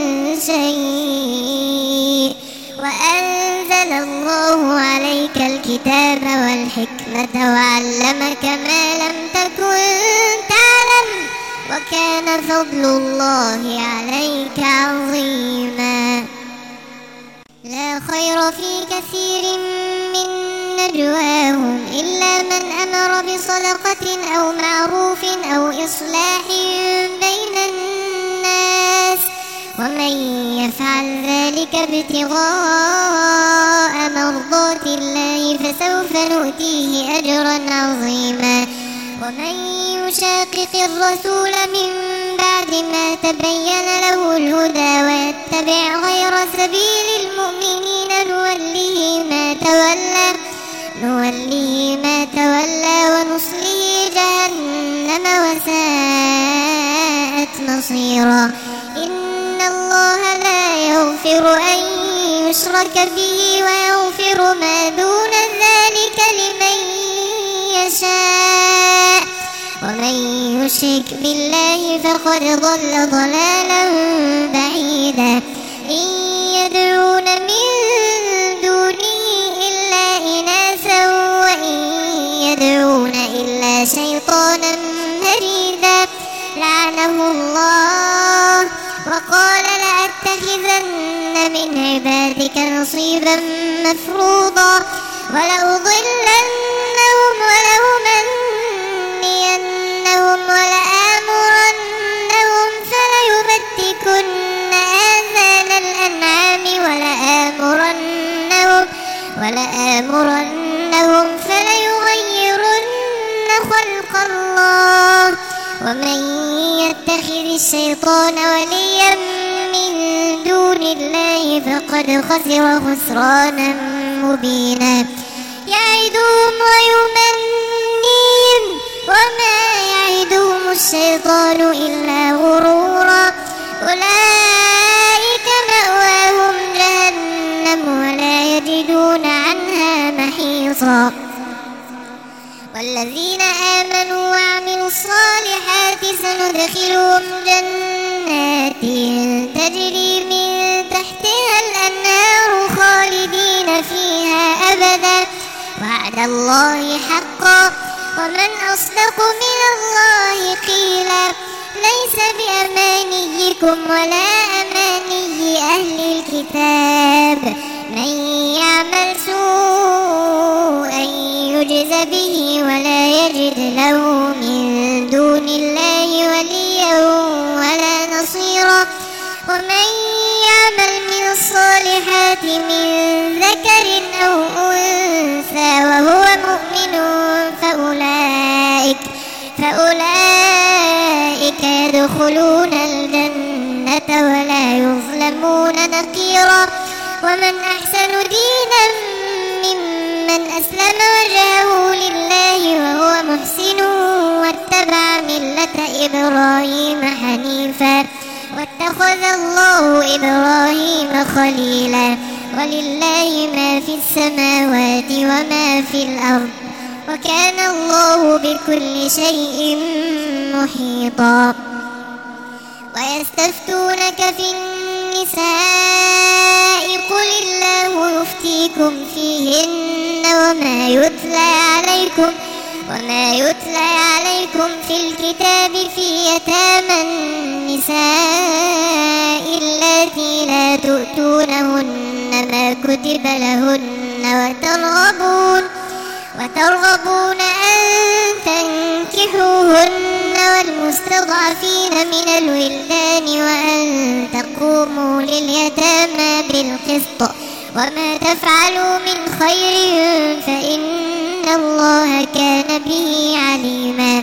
شيء. وأنزل الله عليك الكتاب والحكمة وعلمك ما لم تكن تعلم وكان فضل الله عليك عظيما. لا خير في كثير من نجواهم إلا من أمر بصدقة أو معروف أو إصلاح بين الناس ومن يفعل ذلك ابتغاء مرضات الله فسوف نؤتيه أجرا عظيما. ومن يشاقق الرسول من بعد ما تبين له الهدى ويتبع غير سبيل المؤمنين نوله ما تولى نوله ما تولى ونصله جهنم وساءت مصيرا. إن الله لا يغفر أن يشرك به ويغفر ما دون ذلك لمن يشاء ومن يشرك بالله فقد ضل ضلالا بعيدا. إن يدعون من دونه إلا إناثا وإن يدعون إلا شيطانا لعنه الله وقال لأتخذن من عبادك نصيبا مفروضا ولأضلنهم ولأمنينهم ولآمرنهم فليبتكن آذان الأنعام ولآمرنهم ولآمرنهم فليغيرن خلق الله ومن يتخذ الشيطان وليا من دون الله فقد خسر خسرانا مبينا يعدهم ويمنيهم وما يعدهم الشيطان إلا غرورا أولئك مأواهم جهنم ولا يجدون عنها محيصا والذين آمنوا وعملوا الصالحات سندخلهم جنات تجري من تحتها الأنهار خالدين فيها أبدا وعد الله حقا ومن أصدق من الله قيلا ليس بأمانيكم ولا أماني أهل الكتاب من يعمل سوءا يجز به ولا يجد له من دون الله وليا ولا نصيرا ومن يعمل من الصالحات من ذكر أو أنثى وهو مؤمن فأولئك فأولئك يدخلون الجنة ولا يظلمون نقيرا ومن أحسن دينا ممن أسلم وجهه لله وهو محسن واتبع ملة إبراهيم حنيفا واتخذ الله إبراهيم خليلا ولله ما في السماوات وما في الأرض وكان الله بكل شيء محيطا ويستفتونك في النساء قل الله يفتيكم فيهن وما يتلى عليكم وما يتلى عليكم في الكتاب في يتامى النساء اللاتي لا تؤتونهن ما كتب لهن وترغبون وترغبون أن تنكحوهن والمستضعفين من الولدان وأن تقوموا لليتامى بالقسط وما تفعلوا من خير فإن الله كان به عليما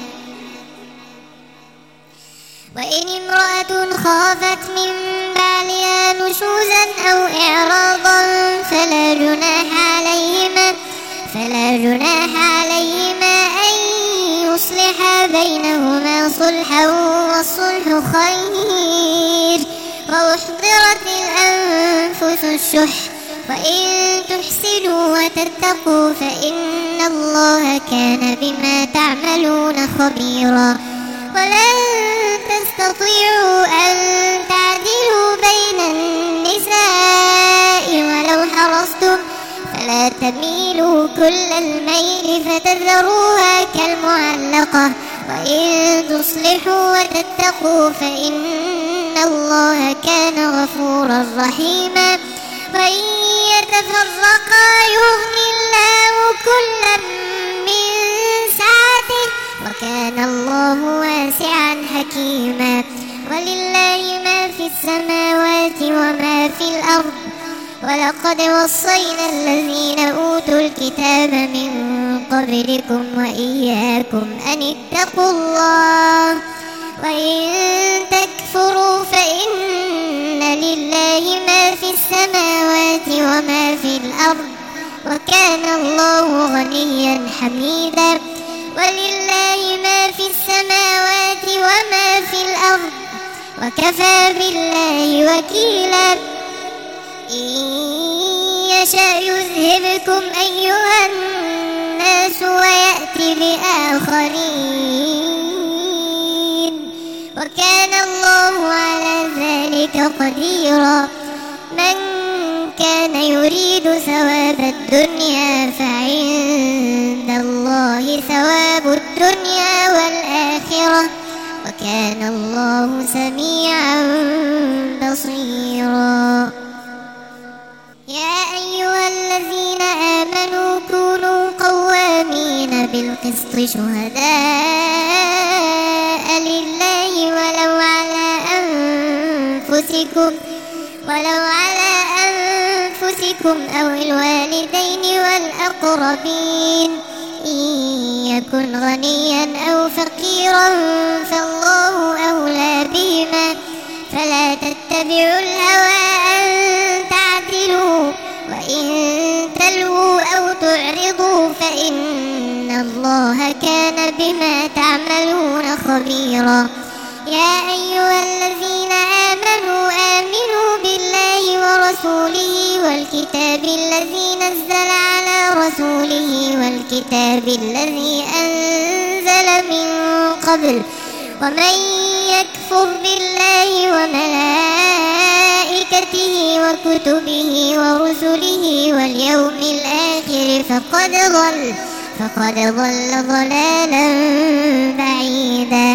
وإن امرأة خافت من بعلها نشوزا أو إعراضا فلا جناح عليهما فلا جناح عليهما أن يصلحا بينهما صلحا والصلح خير وأحضرت الأنفس الشح وإن تحسنوا وتتقوا فإن الله كان بما تعملون خبيرا ولن تستطيعوا أن تعدلوا بين النساء ولو حرصتم فلا تميلوا كل الميل فتذروها كالمعلقة وإن تصلحوا وتتقوا فإن الله كان غفورا رحيما وإن يتفرقا يغني الله كلا من سعته وكان الله واسعا حكيما ولله ما في السماوات وما في الأرض ولقد وصينا الذين أوتوا الكتاب من قبلكم وإياكم أن اتقوا الله وإن تكفروا فإن لله ما في السماوات وما في الأرض وكان الله غنيا حميدا ولله ما في السماوات وما في الأرض وكفى بالله وكيلا إن يشأ يذهبكم أيها الناس ويأتي بآخرين وكان الله على ذلك قديرا من كان يريد ثواب الدنيا فعند الله ثواب الدنيا والآخرة وكان الله سميعا بصيرا. يا أيها الذين آمنوا كونوا قوامين بالقسط شهداء لله ولو على أنفسكم ولو على أنفسكم أو الوالدين والأقربين إن يكن غنيا أو فقيرا فالله أولى بهما فلا تتبعوا الهوى أن تعدلوا وإن تلووا أو تعرضوا فإن الله كان بما تعملون خبيرا. يا أيها الذين آمنوا آمنوا بالله ورسوله والكتاب الذي نزل على رسوله والكتاب الذي أنزل من قبل ومن يكفر بالله وملائكته وكتبه ورسله واليوم الآخر فقد ضل فقد ضل ضلالا بعيدا.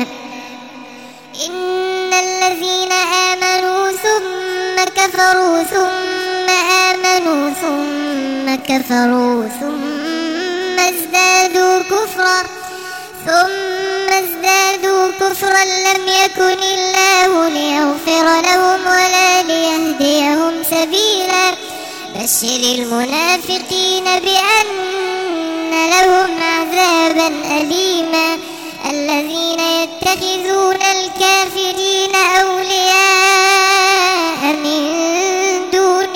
إن الذين آمنوا ثم كفروا ثم آمنوا ثم كفروا ثم ازدادوا كفرا ثم ازدادوا كفرا لم يكن الله ليغفر لهم ولا ليهديهم سبيلا. بشر المنافقين بأن لهم عذابا أليما. الذين يتخذون الكافرين أولياء من دون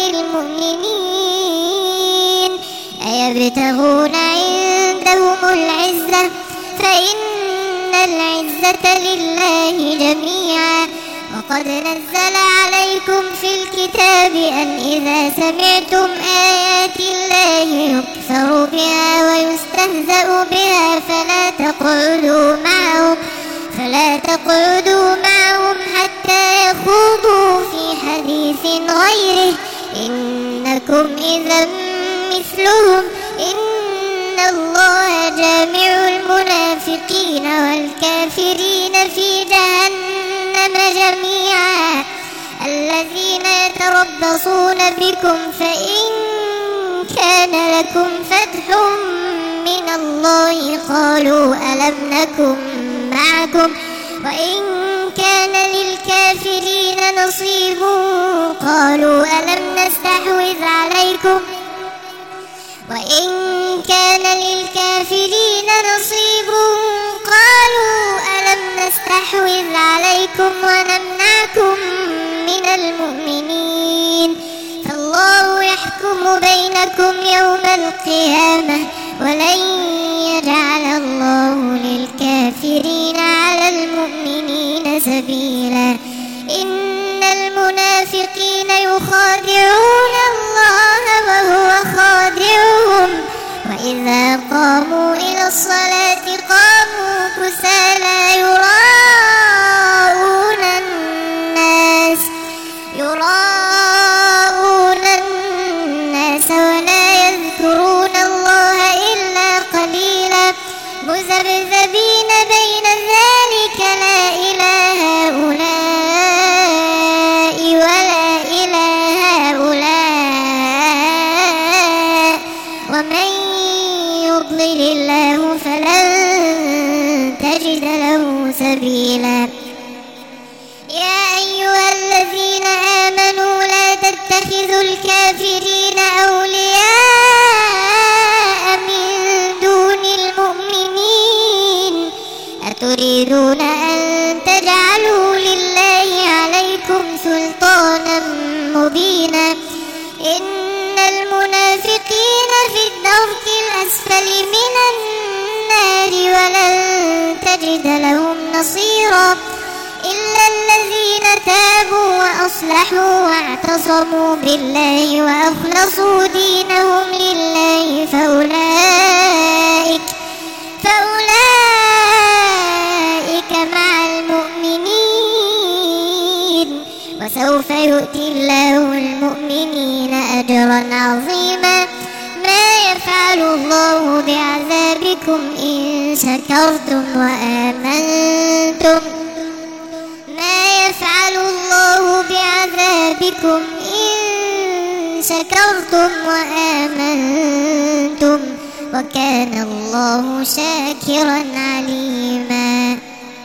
المؤمنين أيبتغون عندهم العزة فإن العزة لله جميعا. وقد نزل عليكم في الكتاب أن إذا سمعتم آيات الله يكفر بها ويستهزأ بها فلا تقعدوا معهم فلا تقعدوا معهم حتى يخوضوا في حديث غيره إنكم إذا مثلهم إن الله جامع المنافقين والكافرين في جهنم جميعا. الذين يتربصون بكم فإن كان لكم فتح من الله قالوا ألم نكن معكم وإن كان للكافرين نصيب قالوا ألم نستحوذ عليكم وإن كان للكافرين نصيب قالوا ألم نستحوذ عليكم ونمنعكم من المؤمنين فالله يحكم بينكم يوم القيامة ولن يجعل الله للكافرين على المؤمنين سبيلا. إن المنافقين يخادعون الله وهو خادعهم وإذا قاموا إلى الصلاة قاموا كسالى يراءون الناس يراءون الناس ولا يذكرون الله إلا قليلا مذبذبين بين ذلك لا إلى هؤلاء ولا إلى هؤلاء ومن يضلل الله فلن تجد له سبيلا. يا أيها الذين آمنوا لا تتخذوا الكافرين أولياء من دون المؤمنين أتريدون أن تجعلوا لله عليكم سلطانا مبينا. إن المنافقين في الدرك الأسفل من النار ولن تجد لهم نصيرا إلا الذين تابوا وأصلحوا واعتصموا بالله وأخلصوا دينهم لله فأولئك فأولئك مع المؤمنين وسوف يؤتي الله المؤمنين أجرا عظيما. ما يفعل الله بعذابكم إن شكرتم وآمنتم يفعل الله بعذابكم إن شكرتم وآمنتم وكان الله شاكرا عليما.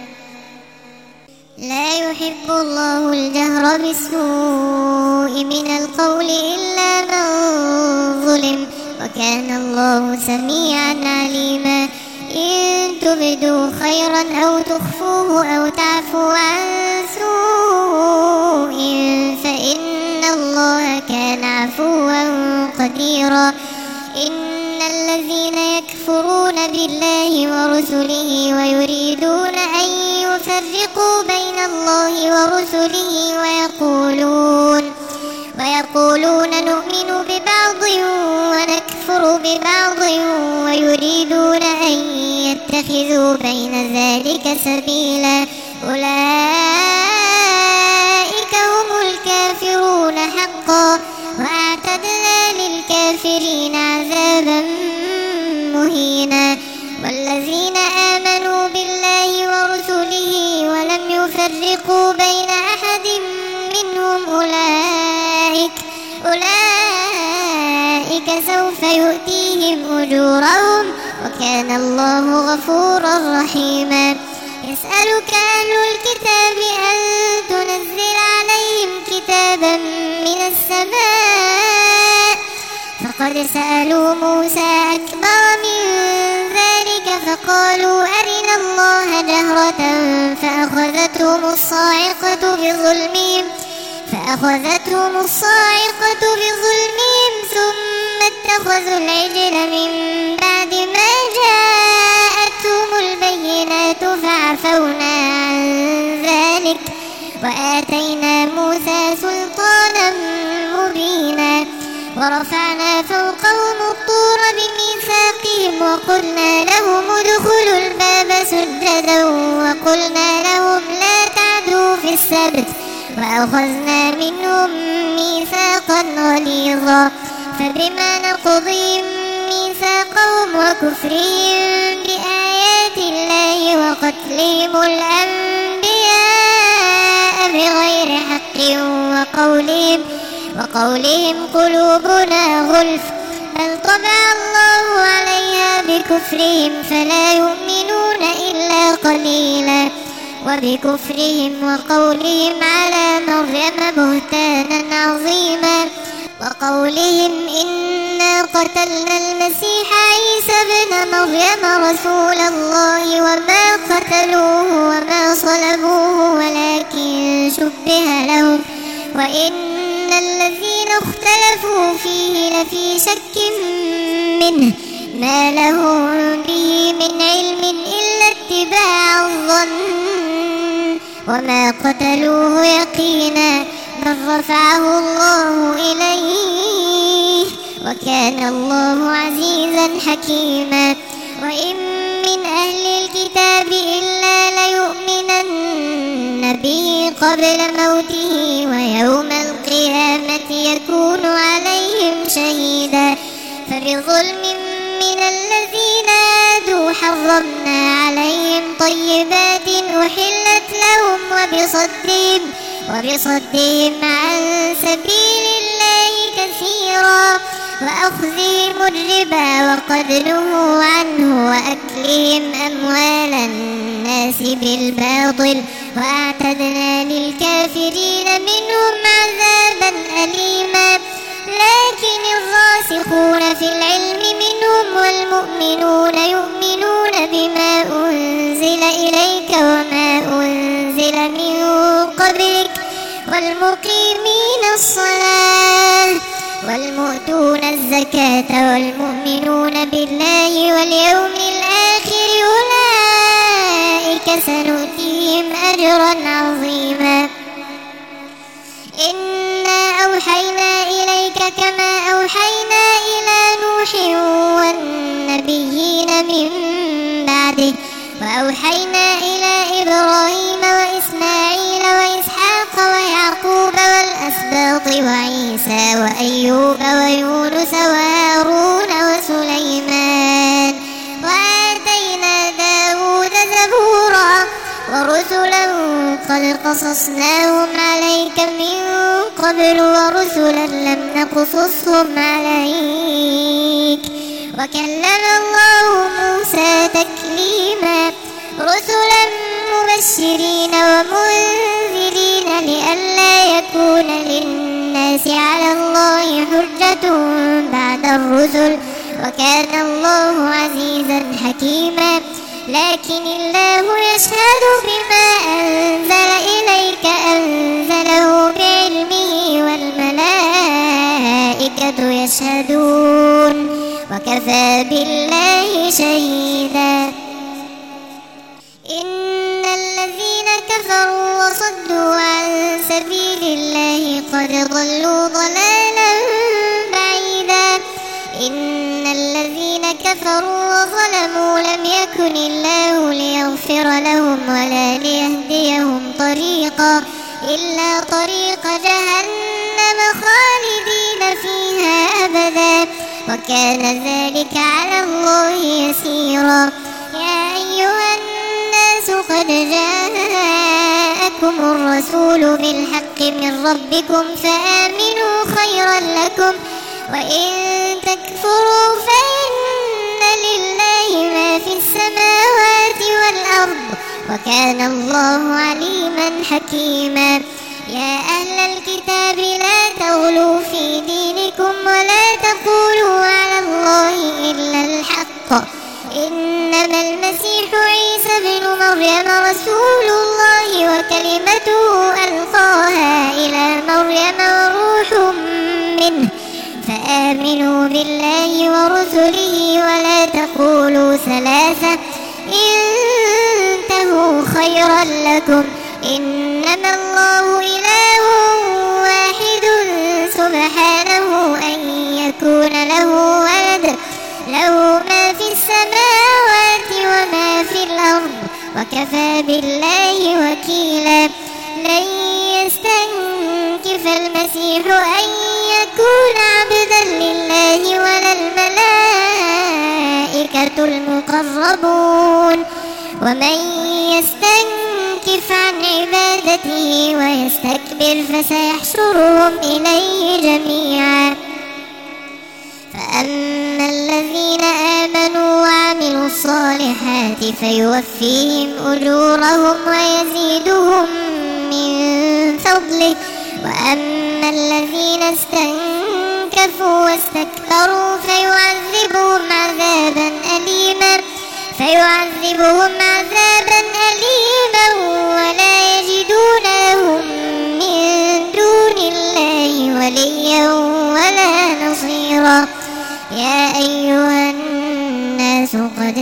لا يحب الله الجهر بالسوء من القول إلا من ظلم وكان الله سميعا عليما. إن تبدوا خيرا أو تخفوه أو تعفوا عن سوء فإن الله كان عفوا قديرا. إن الذين يكفرون بالله ورسله ويريدون أن يفرقوا بين الله ورسله ويقولون ويقولون نؤمن ببعض ونكفر ببعض ويريدون أن يتخذوا بين ذلك سبيلا أولئك هم الكافرون حقا وأعتدنا للكافرين عذابا مهينا. والذين آمنوا بالله ورسله ولم يفرقوا بين أحد منهم أولئك أولئك سوف يؤتيهم أجورهم وكان الله غفورا رحيما. يسألك أهل الكتاب أن تنزل عليهم كتابا من السماء فقد سألوا موسى أكبر من ذلك فقالوا أرنا الله جهرة فأخذتهم الصاعقة بظلمهم فأخذتهم الصاعقة بظلمهم ثم اتخذوا العجل من بعد ما جاءتهم البينات فعفونا عن ذلك وآتينا موسى سلطانا مبينا. ورفعنا فوقهم الطور بميثاقهم وقلنا لهم ادخلوا الباب سجدا وقلنا لهم لا تعدوا في السبت وأخذنا منهم ميثاقا غليظا. فبما نقضهم ميثاقهم وكفرهم بآيات الله وقتلهم الأنبياء بغير حق وقولهم وقولهم قلوبنا غلف بل طبع الله عليها بكفرهم فلا يؤمنون إلا قليلا. وبكفرهم وقولهم على مريم بهتانا عظيما وقولهم إنا قتلنا المسيح عيسى ابن مريم رسول الله وما قتلوه وما صلبوه ولكن شبه لهم وإن الذين اختلفوا فيه لفي شك منه ما لهم به من علم إلا اتباع الظن وما قتلوه يقينا بل رفعه الله إليه وكان الله عزيزا حكيما. وإن من أهل الكتاب إلا ليؤمنن به قبل موته ويوم القيامة يكون عليهم شهيدا. فبظلم من الذين هادوا حرمنا عليهم طيبات أحلت لهم وبصدهم وبصدهم عن سبيل الله كثيرا وأخذهم الربا وقد نهوا عنه وأكلهم أموال الناس بالباطل وأعتدنا للكافرين منهم عذابا أليما. لكن الراسخون في العلم منهم والمؤمنون يؤمنون بما أنزل إليك وما أنزل من قبلك والمقيمين الصلاة والمؤتون الزكاة والمؤمنون بالله واليوم الآخر أولئك سنؤتيهم أجرا عظيما. إنا أوحينا إليك كما أوحينا إلى نوح والنبيين من بعده وأوحينا إلى إبراهيم وإسماعيل وإسحاق ويعقوب والأسباط وعيسى وأيوب ويونس وهارون وسليمان وآتينا داود زبورا ورسلا قد قد قصصناهم عليك من قبل ورسلا لم نقصصهم عليك وكلم الله موسى تكليما رسلا مبشرين ومنذرين لئلا يكون للناس على الله حجة بعد الرسل وكان الله عزيزا حكيما لكن الله يشهد بما أنزل إليك أنزله بعلمه والملائكة يشهدون وكفى بالله شهيدا إن الذين كفروا وصدوا عن سبيل الله قد ضلوا ضلالا بعيدا إن الذين كفروا وظلموا لم يكن الله ليغفر لهم ولا ليهديهم طريقا إلا طريق جهنم خالدين فيها أبدا وكان ذلك على الله يسيرا يا أيها الناس قد جاءكم الرسول بالحق من ربكم فآمنوا خيرا لكم وإن تكفروا فإن لله ما في السماوات والأرض وكان الله عليما حكيما يا أهل الكتاب لا تغلوا في دينكم ولا تقولوا على الله إلا الحق إنما المسيح عيسى بن مريم رسول الله وكلمته ألقاها إلى مريم وروح منه فآمنوا بالله ورسله ولا تقولوا ثلاثة انتهوا خيرا لكم إنما الله إله واحد سبحانه أن يكون له ولد له ما في السماوات وما في الأرض وكفى بالله وكيلا لن يستنكف المسيح أن يكون عبدا لله ولا الملائكة المقربون ومن يستنكف عن عبادته ويستكبر فسيحشرهم إليه جميعا فأما الذين آمنوا وعملوا الصالحات فيوفيهم أجورهم ويزيدهم من فضله وأما الذين استنكفوا واستكبروا فيعذبهم عذابا أليما فيعذبهم عذابا أليما ولا يجدون لهم من دون الله وليا ولا نصيرا يا أيها الناس قد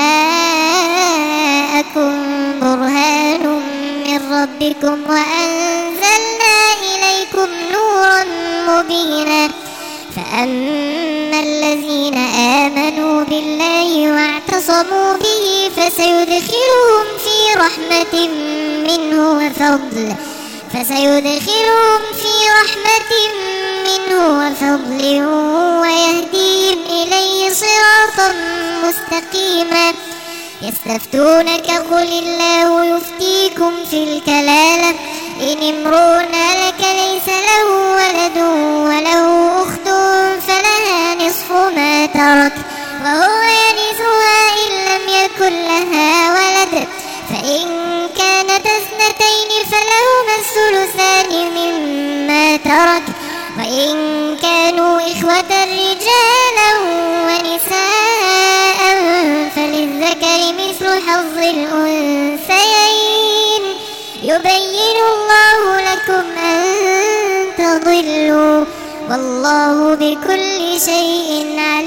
جاءكم برهان من ربكم وأنزلنا إليكم نورا مبينا فأما الذين آمنوا بالله واعتصموا به فسيدخلهم في رحمة منه وفضل فسيدخلهم في رحمة منه وفضل ويهديهم إليه صراطا مستقيما يستفتونك قل الله يفتيكم في الكلالة إن امرؤ هلك ليس له ولد وله أخت فلها نصف ما ترك وهو يرثها إن لم يكن لها ولد فإن كانت اثنتين فلهما الثلثان مما ترك وإن كانوا إخوة رجالا ونساء فللذكر مثل حظ الأنثيين يبين الله لكم أن تضلوا والله بكل شيء عليم.